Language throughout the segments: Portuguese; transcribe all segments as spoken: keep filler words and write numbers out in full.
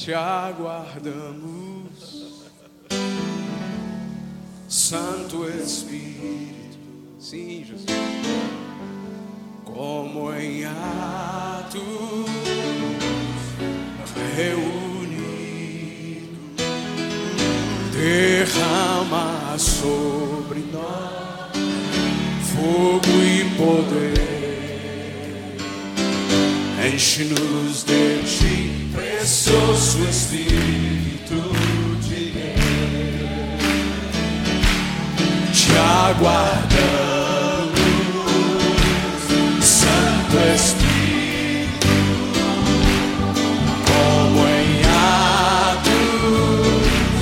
te aguardamos, Santo Espírito. Sim, Jesus. Como em atos reunidos, derrama sobre nós fogo e poder. Enche-nos de ti, precioso Espírito de Deus. Te aguardamos, Santo Espírito, como em atos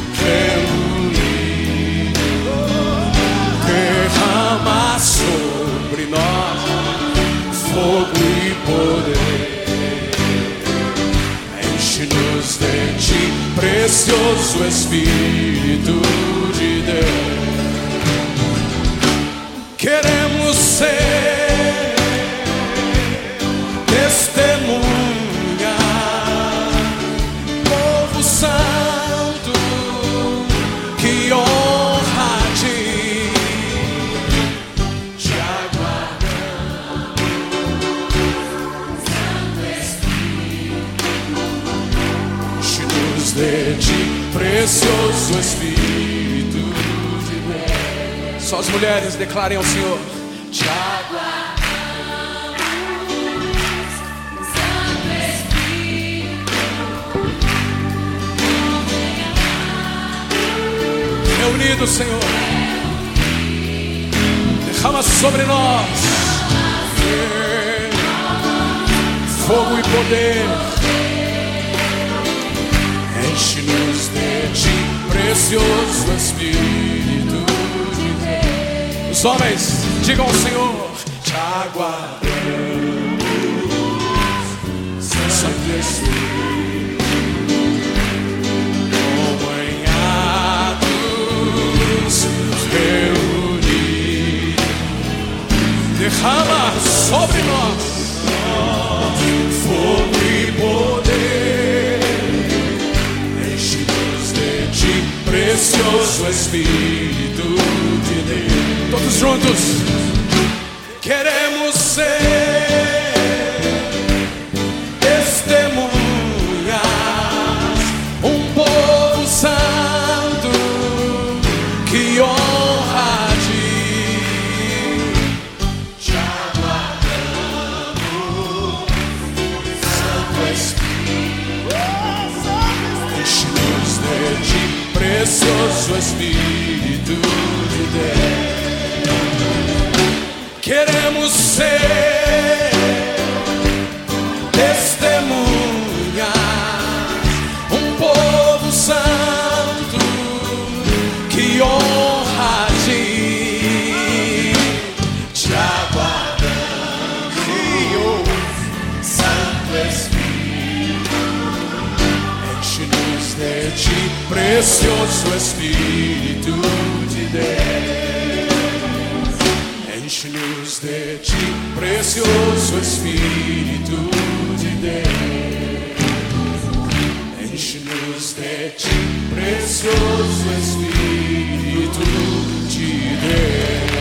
reunidos, derrama sobre nós fogo e poder. Enche-nos de ti, precioso Espírito de Deus. Queremos ser testemunha, povo santo que honra a ti. Te aguardamos, Santo Espírito. Enche-nos de ti, precioso Espírito de Deus. Só as mulheres declarem ao Senhor: te aguardamos, Santo Espírito. Reunido, Senhor, derrama sobre nós fogo e poder. Enche-nos de ti, precioso Espírito de Deus. Os homens, digam ao Senhor: te aguardamos, Santo Espírito, como em atos reunidos, derrama sobre nós fogo e poder. Enche-nos de ti, precioso Espírito de Deus. Todos juntos. Queremos ser testemunhas, um povo santo que honra a ti. Te aguardamos, Santo Espírito. Enche-nos de ti, precioso Espírito de Deus. Queremos ser testemunhas, um povo santo que honra a ti. Te aguardamos, Santo Espírito. Enche-nos de ti, precioso Espírito de Deus. Enche-nos de ti, precioso Espírito de Deus. Enche-nos de ti, precioso Espírito de Deus.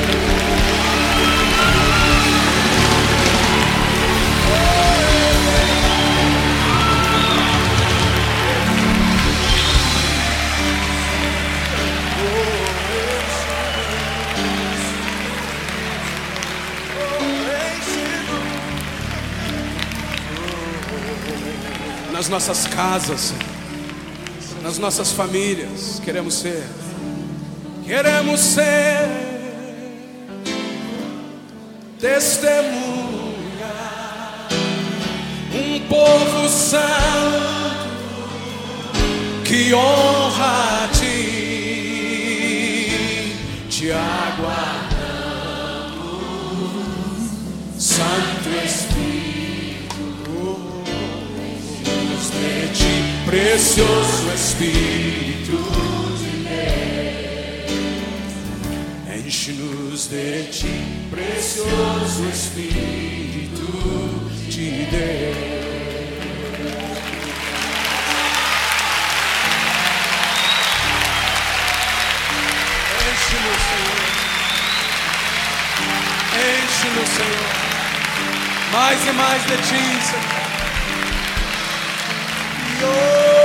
Nas nossas casas, nas nossas famílias, queremos ser, queremos ser testemunha, um povo santo que honra a ti. Te aguardamos, Santo Espírito. De ti, precioso Espírito de Deus. Enche-nos de ti, precioso Espírito de Deus. Enche-nos, Senhor. Enche-nos, Senhor. Mais e mais de Ti, Senhor. Oh!